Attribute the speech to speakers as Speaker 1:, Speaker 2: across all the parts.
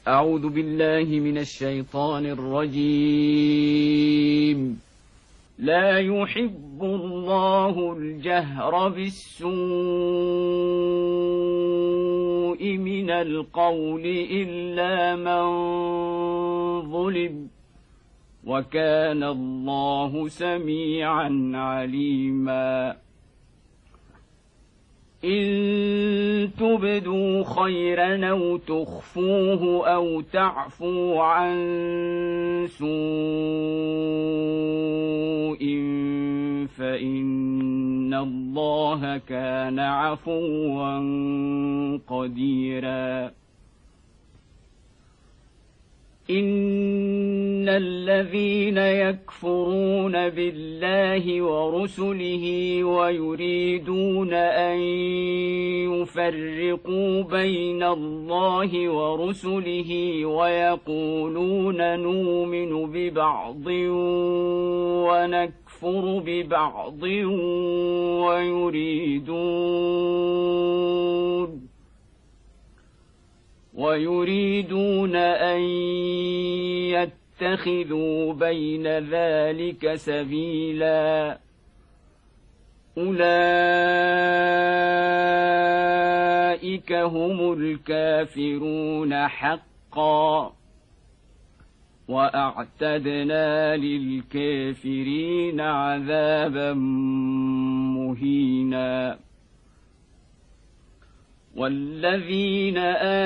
Speaker 1: أعوذ بالله من الشيطان الرجيم. لا يحب الله الجهر بالسوء من القول إلا من ظلم، وكان الله سميعا عليما. إن تبدوا خيرا أو تخفوه أو تعفوا عن سوء فإن الله كان عفوا قديرا. إن الذين يكفرون بالله ورسله ويريدون أن يفرقوا بين الله ورسله ويقولون نؤمن ببعض ونكفر ببعض ويريدون أن يتخذوا بين ذلك سبيلا. أولئك هم الكافرون حقا، وأعتدنا للكافرين عذابا مهينا. والذين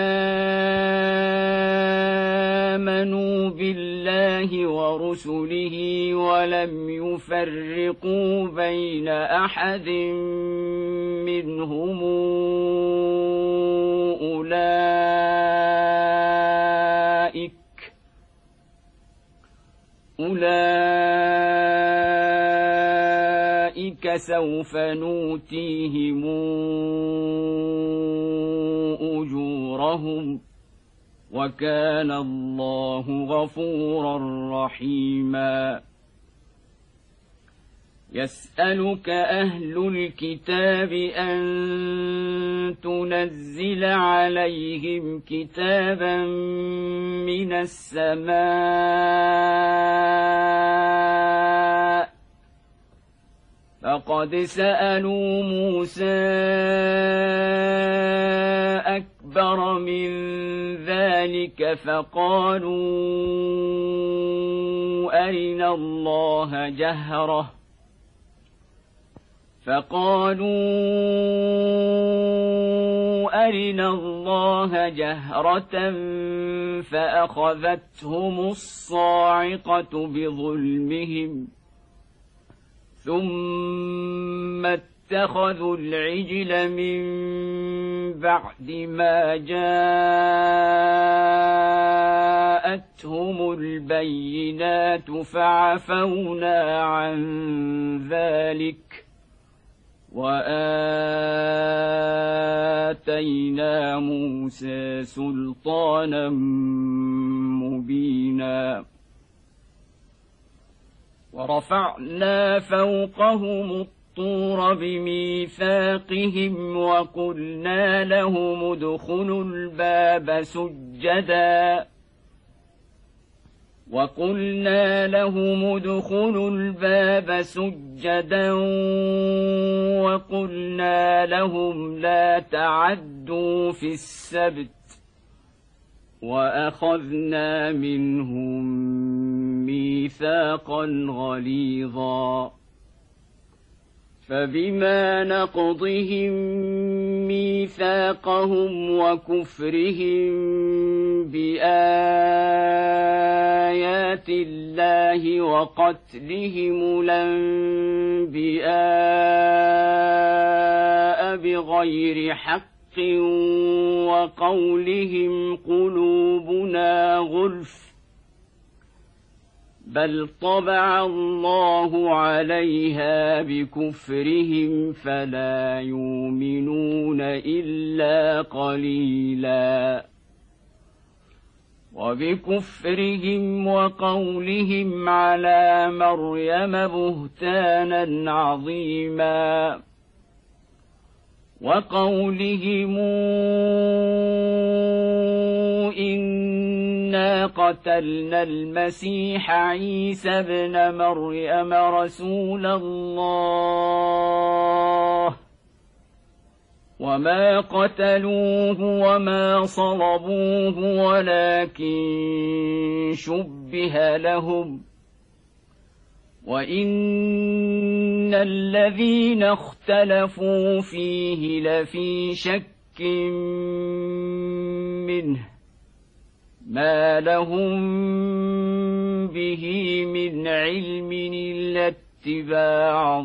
Speaker 1: آمنوا بالله ورسله ولم يفرقوا بين أحد منهم أولئك سوف نؤتيهم أجورهم، وكان الله غفورا رحيما. يسألك أهل الكتاب أن تنزل عليهم كتابا من السماء، فقد سألوا موسى أكبر من ذلك فقالوا أرنا الله جهرة فأخذتهم الصاعقة بظلمهم، ثم اتخذوا العجل من بعد ما جاءتهم البينات فعفونا عن ذلك وآتينا موسى سلطانا مبينا. ورفعنا فوقهم الطور بميثاقهم وقلنا لهم ادخلوا الباب سجدا وقلنا لهم لا تعدوا في السبت، وأخذنا منهم ميثاقا غليظا. فبما نقضهم ميثاقهم وكفرهم بآيات الله وقتلهم الأنبياء بغير حق وقولهم قلوبنا غلف، بل طبع الله عليها بكفرهم فلا يؤمنون إلا قليلا. وبكفرهم وقولهم على مريم بهتانا عظيما، وقولهم إن إنا قتلنا المسيح عيسى ابن مريم رسول الله وما قتلوه وما صلبوه ولكن شبه لهم وإن الذين اختلفوا فيه لفي شك منه ما لهم به من علم إلا اتباع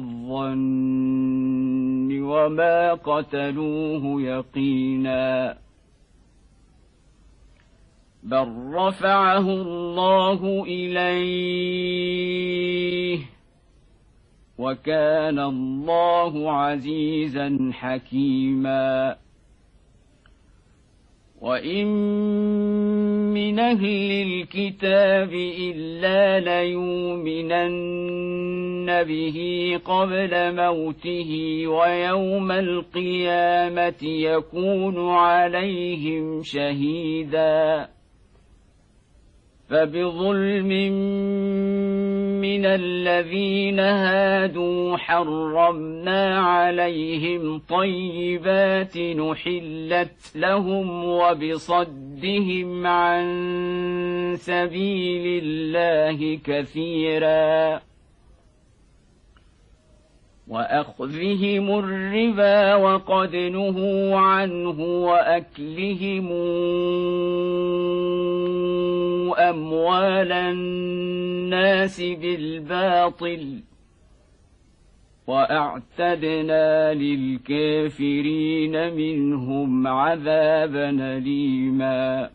Speaker 1: الظن وما قتلوه يقينا بل رفعه الله إليه وكان الله عزيزا حكيما وإن من أهل الكتاب إلا ليؤمنن به قبل موته ويوم القيامة يكون عليهم شهيدا فبظلم من الذين هادوا حرمنا عليهم طيبات نحلت لهم وبصدهم عن سبيل الله كثيرا وأخذهم الربا وقد نهوا عنه وأكلهم أموال الناس بالباطل وأعتدنا للكافرين منهم عذابا أليما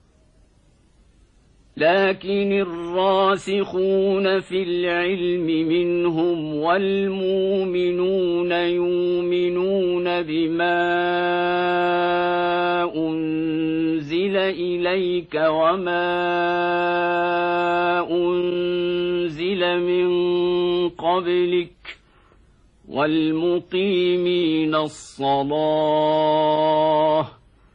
Speaker 1: لكن الراسخون في العلم منهم والمؤمنون يؤمنون بما أنزل إليك وما أنزل من قبلك والمقيمين الصلاة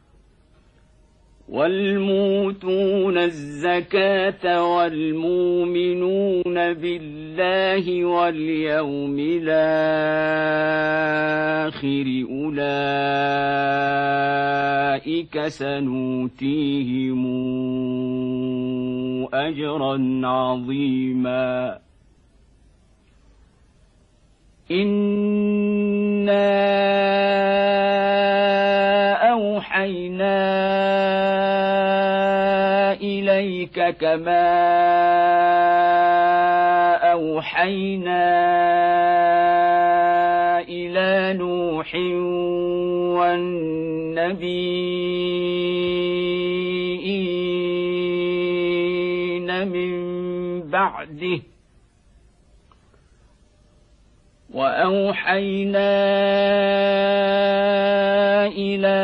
Speaker 1: والموتون الزكاة والمؤمنون بالله واليوم الآخر أولئك سنؤتيهم أجرا عظيما إنا أوحينا إليك كما أوحينا إلى نوح والنبيين من بعده وأوحينا إلى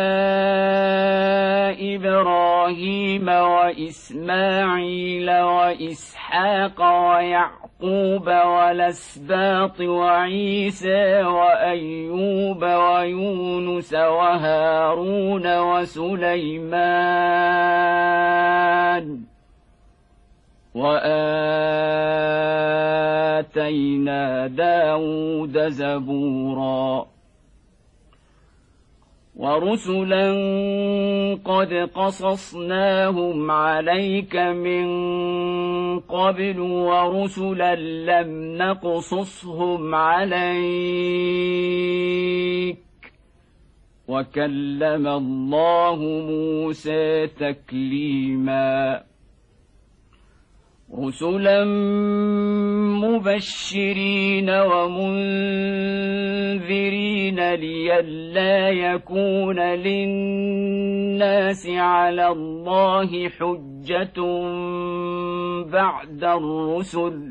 Speaker 1: إبراهيم وإسماعيل وإسحاق ويعقوب والأسباط وعيسى وأيوب ويونس وهارون وسليمان وآتينا داود زبورا ورسلا قد قصصناهم عليك من قبل ورسلا لم نقصصهم عليك وكلم الله موسى تكليما رسلا مبشرين ومنذرين لئلا يكون للناس على الله حجة بعد الرسل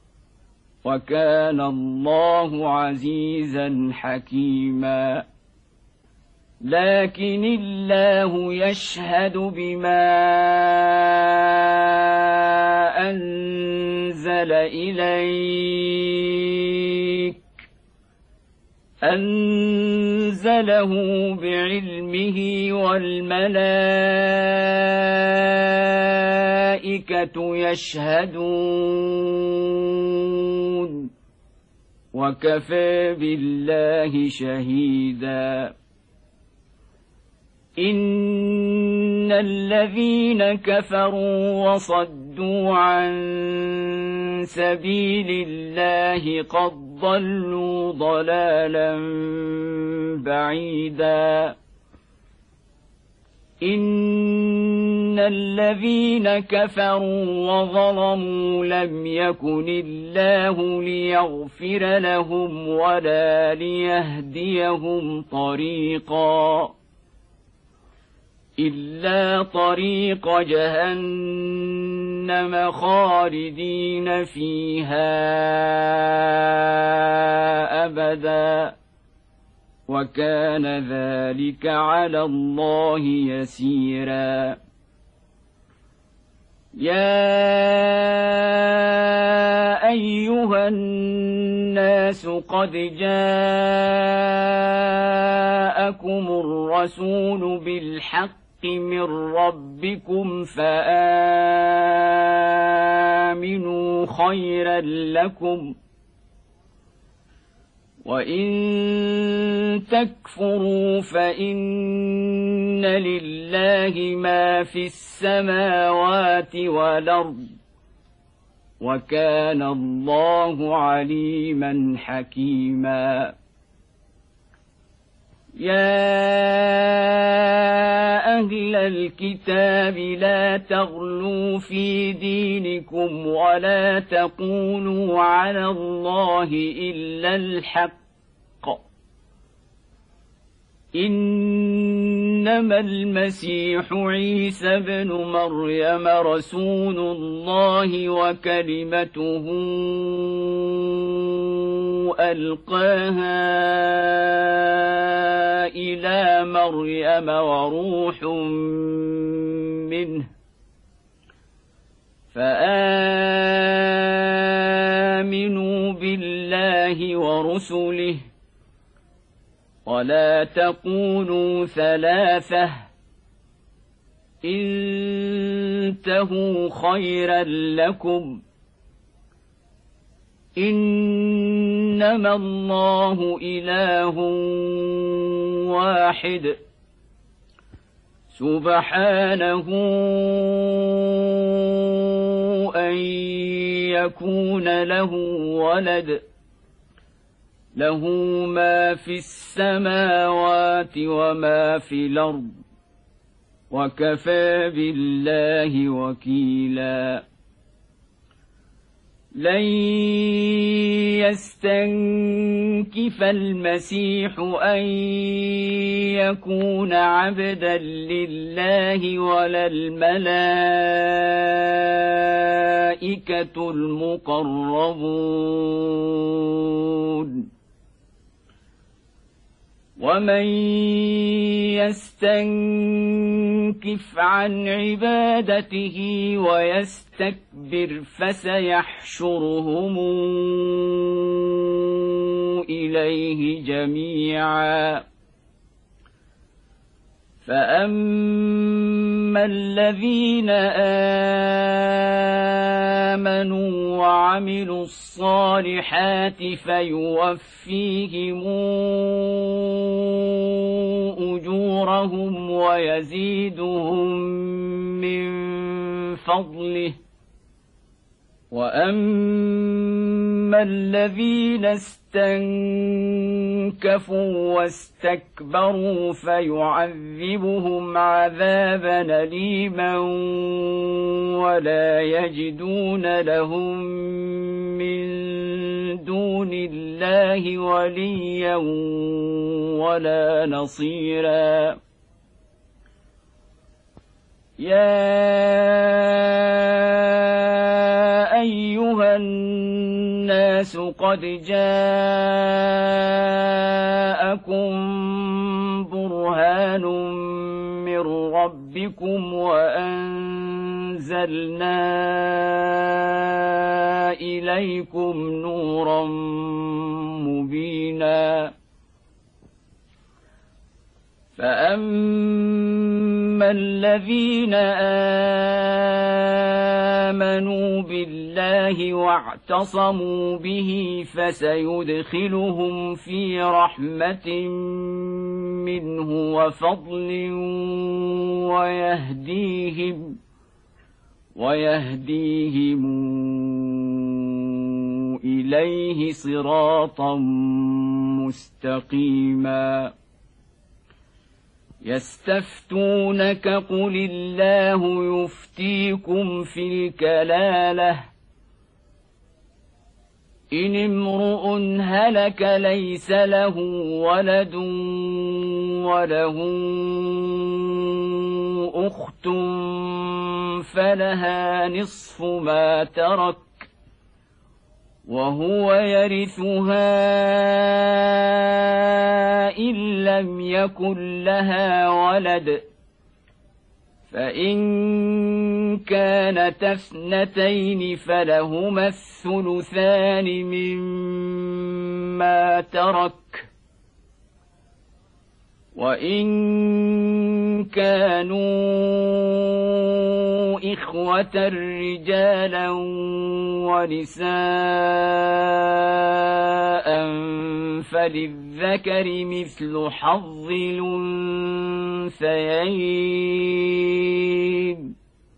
Speaker 1: وكان الله عزيزا حكيما لكن الله يشهد بما أنزل إليك أنزله بعلمه والملائكة والملائكة يشهدون وكفى بالله شهيدا إن الذين كفروا وصدوا عن سبيل الله قد ضلوا ضلالا بعيدا إن الذين كفروا وظلموا لم يكن الله ليغفر لهم ولا ليهديهم طريقا إلا طريق جهنم خالدين فيها أبدا وكان ذلك على الله يسيرا يا أيها الناس قد جاءكم الرسول بالحق من ربكم فآمنوا خيرا لكم وإن تكفروا فإن لله ما في السماوات والأرض وكان الله عليما حكيما يا أهل الكتاب لا تغلوا في دينكم ولا تقولوا على الله إلا الحق إنما المسيح عيسى ابن مريم رسول الله وكلمته ألقاها إلى مريم وروح منه فآمنوا بالله ورسله ولا تقولوا ثلاثة انتهوا خيرا لكم إنما الله إله واحد سبحانه أن يكون له ولد له ما في السماوات وما في الأرض وكفى بالله وكيلا لن يستنكف المسيح أن يكون عبدا لله ولا الملائكة المقربون ومن يستنكف عن عبادته ويستكبر فسيحشرهم إليه جميعا فأما الذين آمنوا وعملوا الصالحات فيوفيهم أجورهم ويزيدهم من فضله وأما الذين استنكفوا واستكبروا فيعذبهم عذابا أليما ولا يجدون لهم من دون الله وليا ولا نصيرا يا أيها الناس قد جاءكم برهان من ربكم وأنزلنا إليكم نورا مبينا فأما الذين آمنوا بالله واعتصموا به فسيدخلهم في رحمة منه وفضل ويهديهم إليه صراطا مستقيما. يستفتونك قل الله يفتيكم في الكلالة إن امرؤ هلك ليس له ولد وله أخت فلها نصف ما ترك وهو يرثها إن لم يكن لها ولد فإن كانتا اثنتين فلهما الثلثان مما ترك وإن كانوا إخوة رجالا ونساء فللذكر مثل حظ الأنثيين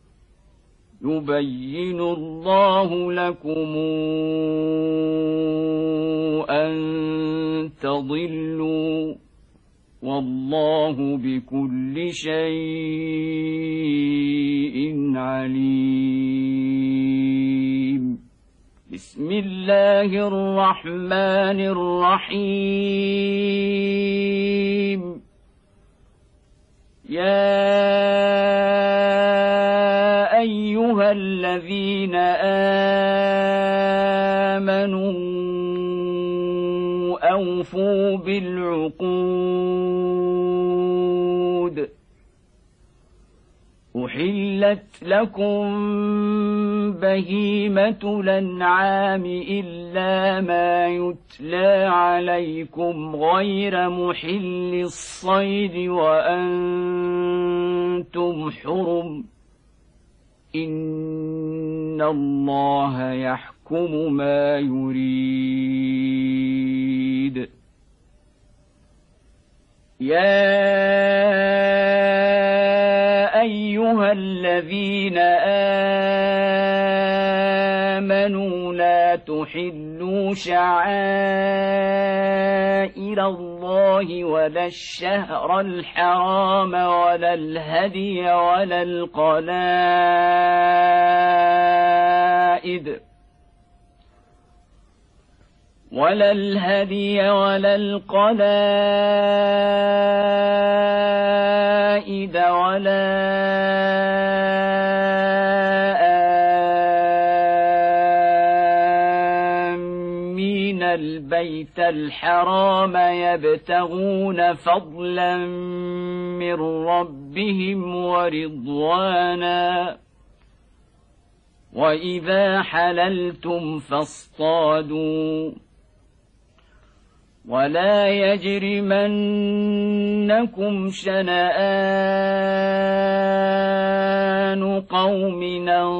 Speaker 1: يبين الله لكم أن تضلوا والله بكل شيء عليم. بسم الله الرحمن الرحيم. يا أيها الذين آمنوا أوفوا بالعقود أحلت لكم بهيمة الأنعام إلا ما يتلى عليكم غير محل الصيد وأنتم حرم إن الله يحكم ما يريد. يا أيها الذين آمنوا لا تحلوا شعائر الله ولا الشهر الحرام ولا الهدي ولا القلائد ولا آمين البيت الحرام يبتغون فضلا من ربهم ورضوانا وإذا حللتم فاصطادوا ولا يجرمنكم شنآن قوم أن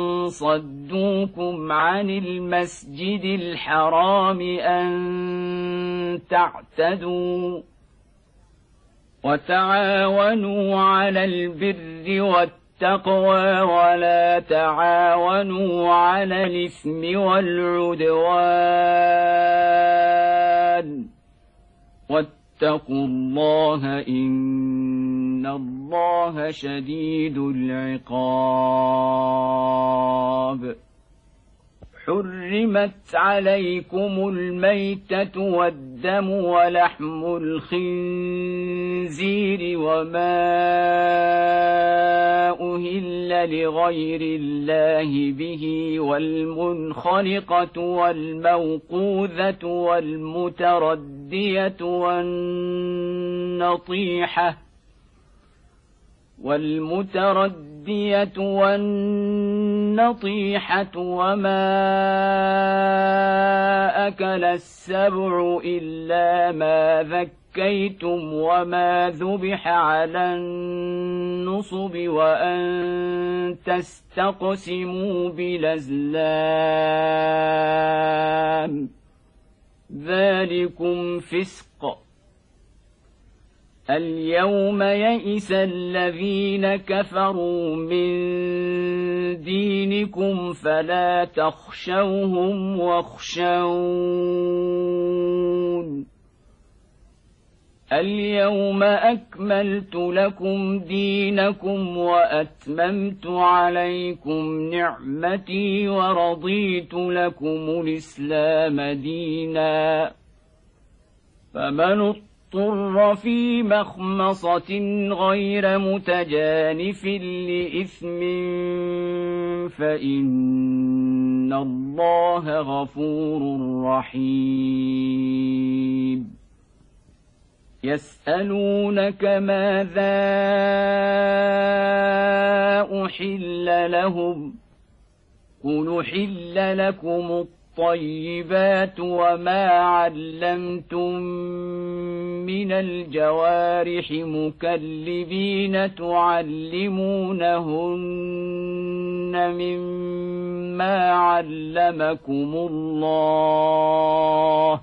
Speaker 1: صدوكم عن المسجد الحرام أن تعتدوا وتعاونوا على البر والتقوى ولا تعاونوا على الإثم والعدوان واتقوا الله إن الله شديد العقاب. حرمت عليكم الميتة والدم ولحم الخنزير وما أهل لغير الله به والمنخنقة والموقوذة والمتردية والنطيحة وما أكل السبع إلا ما ذكيتم زكيتم وما ذبح على النصب وأن تستقسموا بالأزلام ذلكم فسق. اليوم يئس الذين كفروا من دينكم فلا تخشوهم واخشون. اليوم أكملت لكم دينكم وأتممت عليكم نعمتي ورضيت لكم الإسلام دينا. فمن اضطر في مخمصة غير متجانف لإثم فإن الله غفور رحيم. يسألونك ماذا أحل لهم قل أحل لكم الطيبات وما علمتم من الجوارح مكلبين تعلمونهن مما علمكم الله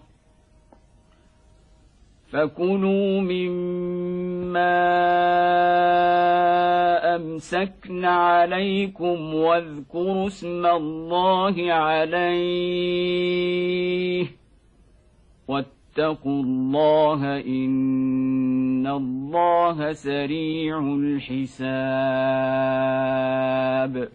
Speaker 1: فكلوا مما أمسكن عليكم واذكروا اسم الله عليه واتقوا الله إن الله سريع الحساب.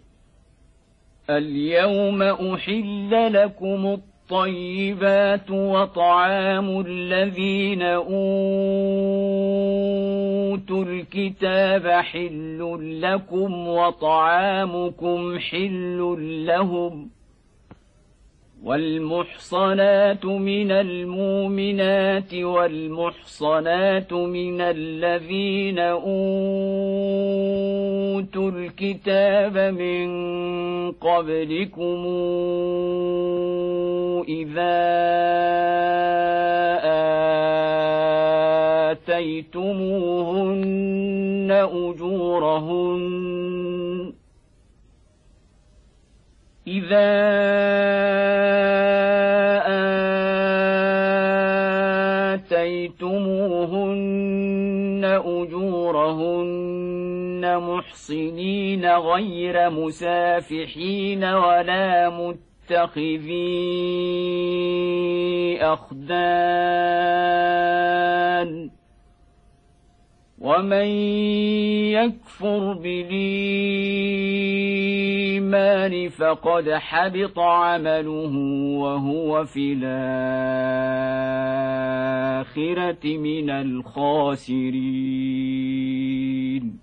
Speaker 1: اليوم أحل لكم الطيبات وطعام الذين أوتوا الكتاب حل لكم وطعامكم حل لهم والمحصنات من المؤمنات والمحصنات من الذين أوتوا الكتاب من قبلكم إذا آتيتموهن أجورهن محصنين غير مسافحين ولا متخذي أخدان ومن يكفر بالإيمان فقد حبط عمله وهو في الآخرة من الخاسرين.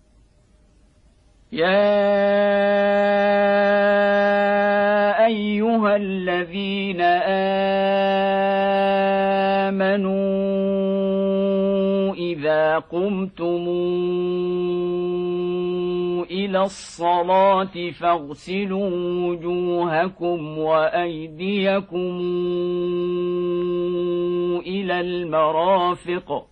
Speaker 1: يا أيها الذين آمنوا إذا قمتم إلى الصلاة فاغسلوا وجوهكم وأيديكم إلى المرافق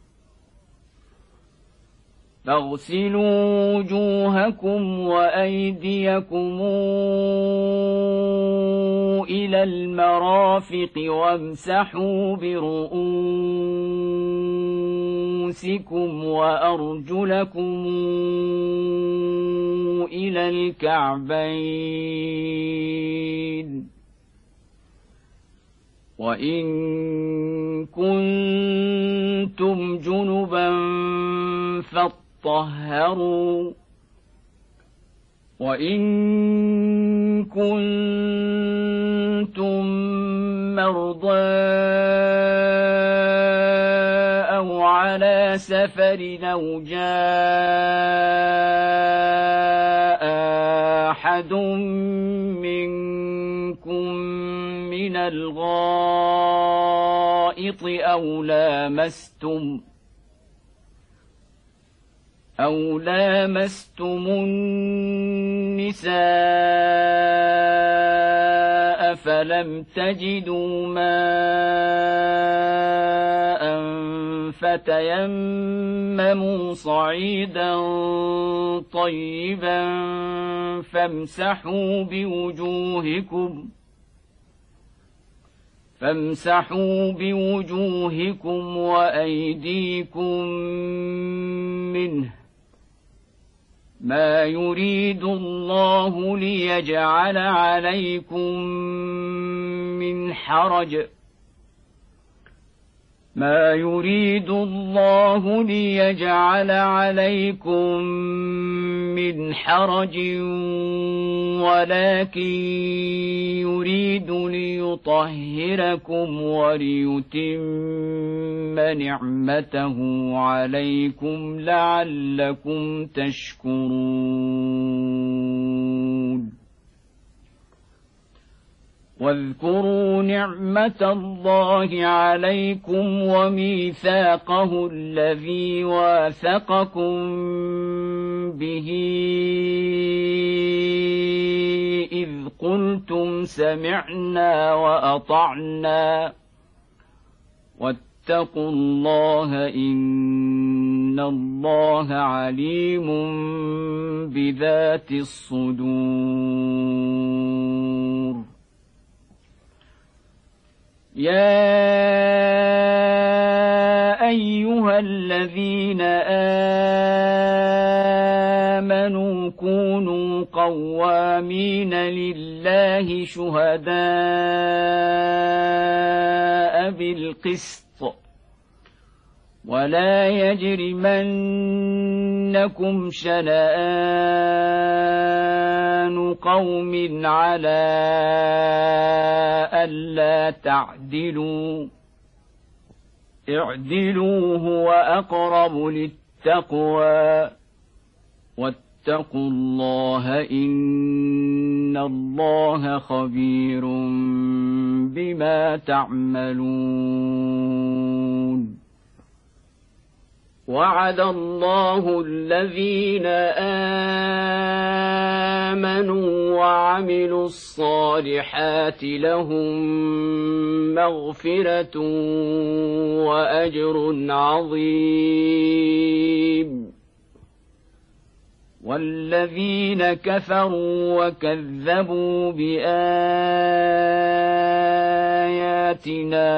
Speaker 1: وامسحوا برؤوسكم وأرجلكم إلى الكعبين وإن كنتم جنبا فاطهروا وإن كنتم مرضى أو على سفر أو جاء أحد منكم من الغائط أو لامستم النساء فلم تجدوا ماء فتيمموا صعيدا طيبا فامسحوا بوجوهكم وأيديكم منه، ما يريد الله ليجعل عليكم من حرج، ولكن يريد ليطهركم وليتم نعمته عليكم لعلكم تشكرون. واذكروا نعمة الله عليكم وميثاقه الذي واثقكم به إذ قلتم سمعنا وأطعنا، واتقوا الله إن الله عليم بذات الصدور. يا أيها الذين آمنوا كونوا قوامين لله شهداء بالقسط، ولا يجرمنكم شنآن قوم على ألا تعدلوا، اعدلوا هو أقرب للتقوى، واتقوا الله إن الله خبير بما تعملون. وعد الله الذين آمنوا وعملوا الصالحات لهم مغفرة وأجر عظيم، والذين كفروا وكذبوا بآياتنا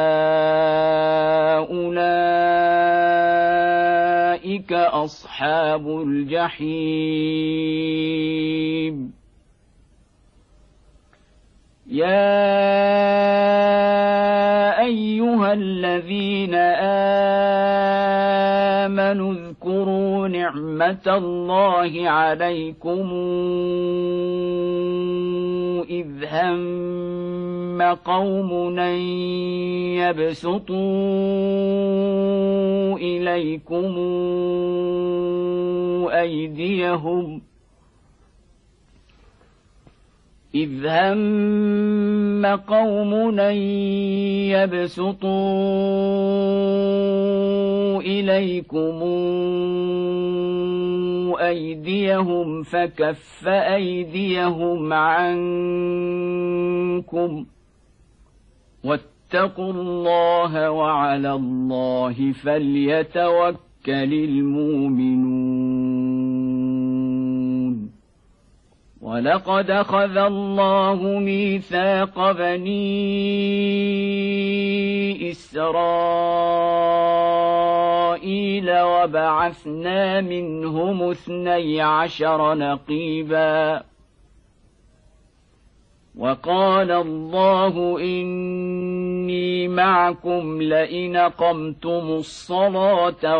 Speaker 1: أولئك أصحاب الجحيم. يا أيها الذين آمنوا اذكروا نعمة الله عليكم إذ هم قوم أن يبسطوا إليكم أيديهم فكف أيديهم عنكم، واتقوا الله وعلى الله فليتوكل المؤمنون. ولقد أخذ الله ميثاق بني إسرائيل وبعثنا منهم 12 نقيبا، وقال الله إني معكم لئن أقمتم الصلاة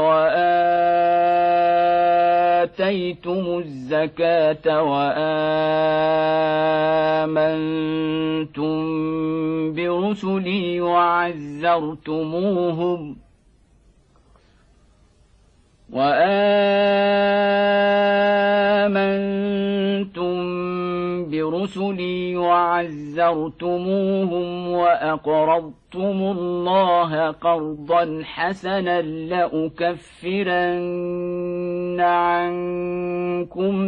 Speaker 1: وآتيتم الزكاة وآمنتم برسلي وعزرتموهم وأقرضتم الله قرضا حسنا لأكفرن عنكم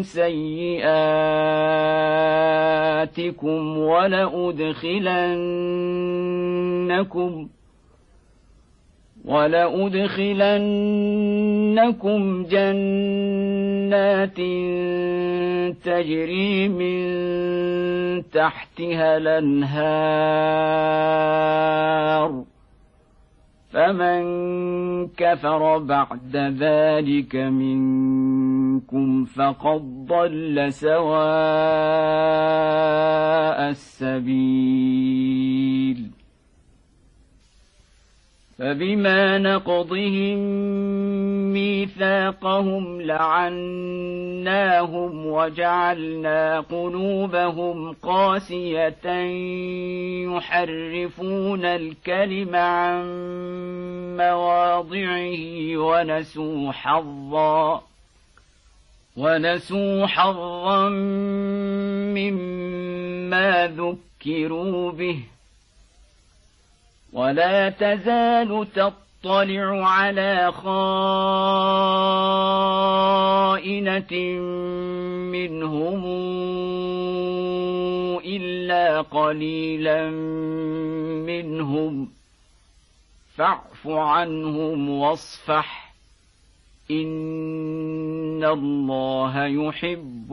Speaker 1: سيئاتكم ولأدخلنكم جنات تجري من تحتها الأنهار فمن كفر بعد ذلك منكم فقد ضل سواء السبيل فبما نقضهم ميثاقهم لعناهم وجعلنا قلوبهم قاسية يحرفون الكلم عن مواضعه ونسوا حظا مما ذكروا به ولا تزال تطلع على خائنة منهم إلا قليلا منهم فاعف عنهم واصفح إن الله يحب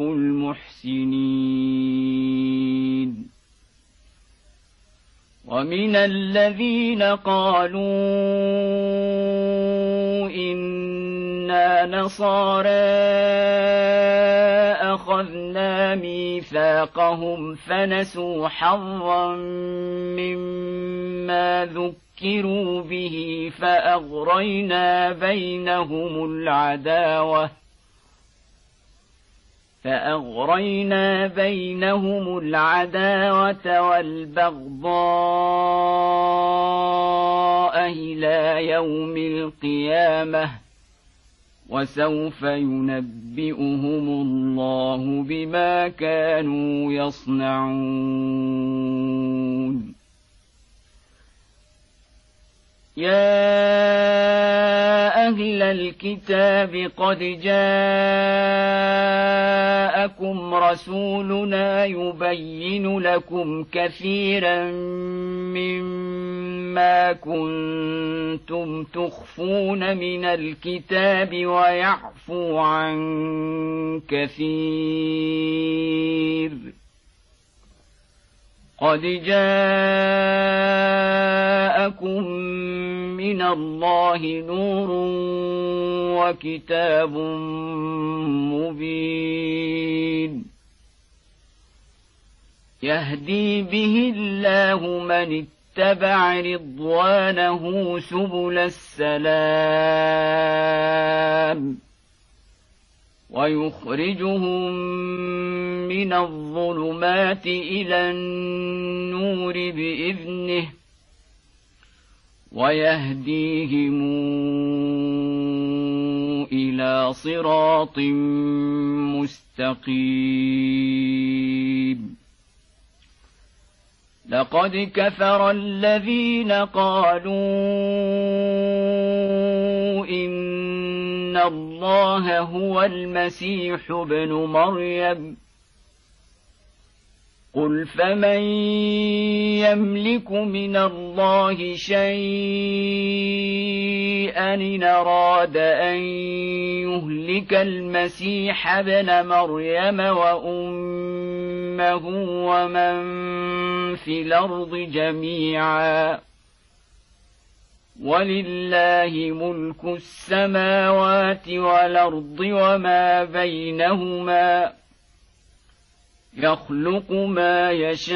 Speaker 1: المحسنين ومن الذين قالوا إنا نصارى أخذنا ميثاقهم فنسوا حظا مما ذكروا به فأغرينا بينهم العداوة والبغضاء إلى يوم القيامة وسوف ينبئهم الله بما كانوا يصنعون يا أهل الكتاب قد جاءكم رسولنا يبين لكم كثيرا مما كنتم تخفون من الكتاب ويعفو عن كثير قد جاءكم من الله نور وكتاب مبين يهدي به الله من اتبع رضوانه سبل السلام ويخرجهم من الظلمات إلى النور بإذنه ويهديهم إلى صراط مستقيم لقد كفر الذين قالوا إن الله هو المسيح ابن مريم قل فمن يملك من الله شيئا إن أراد أن يهلك المسيح ابن مريم وأمه ومن في الأرض جميعا ولله ملك السماوات والأرض وما بينهما يخلق ما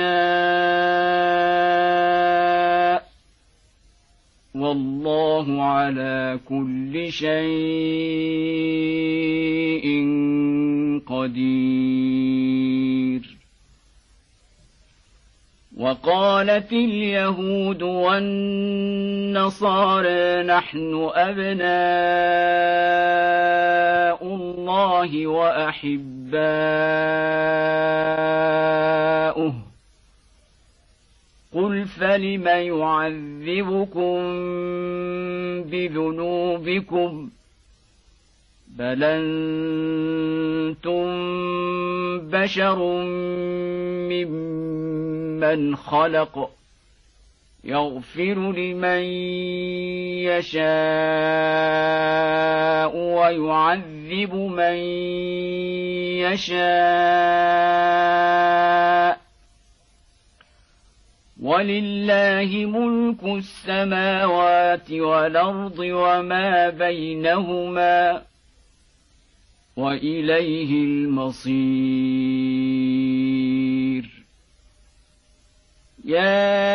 Speaker 1: يشاء والله على كل شيء قدير وقالت اليهود والنصارى نحن أبناء الله وأحباؤه قل فلم يعذبكم بذنوبكم بل أنتم بشر ممن خلق يغفر لمن يشاء ويعذب من يشاء ولله ملك السماوات والأرض وما بينهما وإليه المصير يا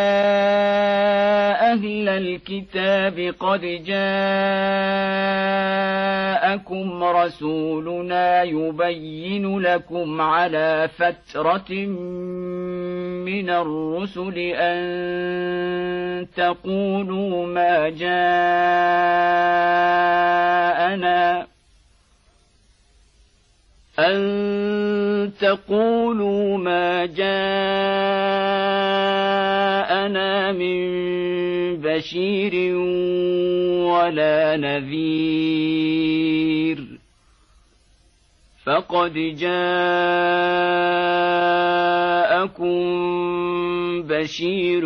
Speaker 1: أهل الكتاب قد جاءكم رسولنا يبين لكم على فترة من الرسل أن تقولوا ما جاءنا من بشير ولا نذير فقد جاءكم بشير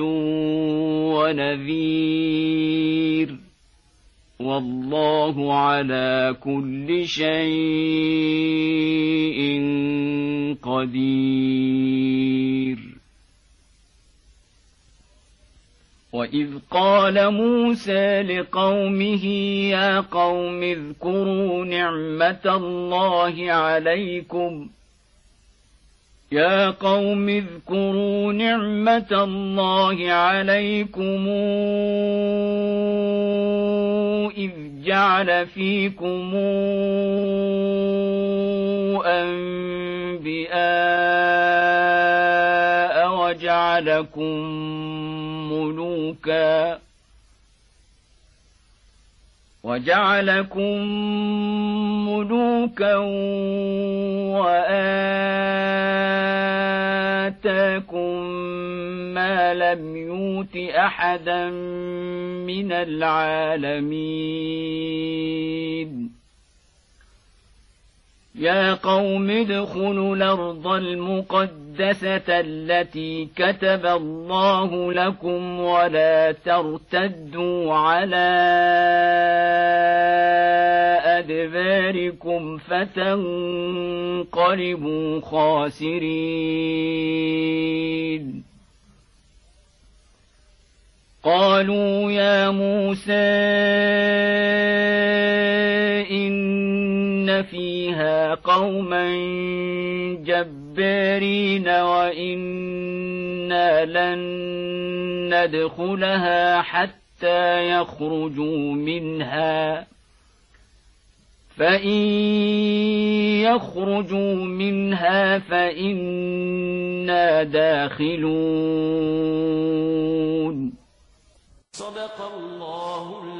Speaker 1: ونذير والله على كل شيء قدير وإذ قال موسى لقومه يا قوم اذكروا نعمة الله عليكم إذ جعل فيكم أنبياء وجعلكم ملوكا وآتاكم ما لم يؤت أحدا من العالمين يا قوم ادخلوا الأرض المقدسة التي كتب الله لكم ولا ترتدوا على أدباركم فتنقلبوا خاسرين قالوا يا موسى إن فيها قوما جبارين وإنا لن ندخلها حتى يخرجوا منها فإن يخرجوا منها فإنا داخلون صدق الله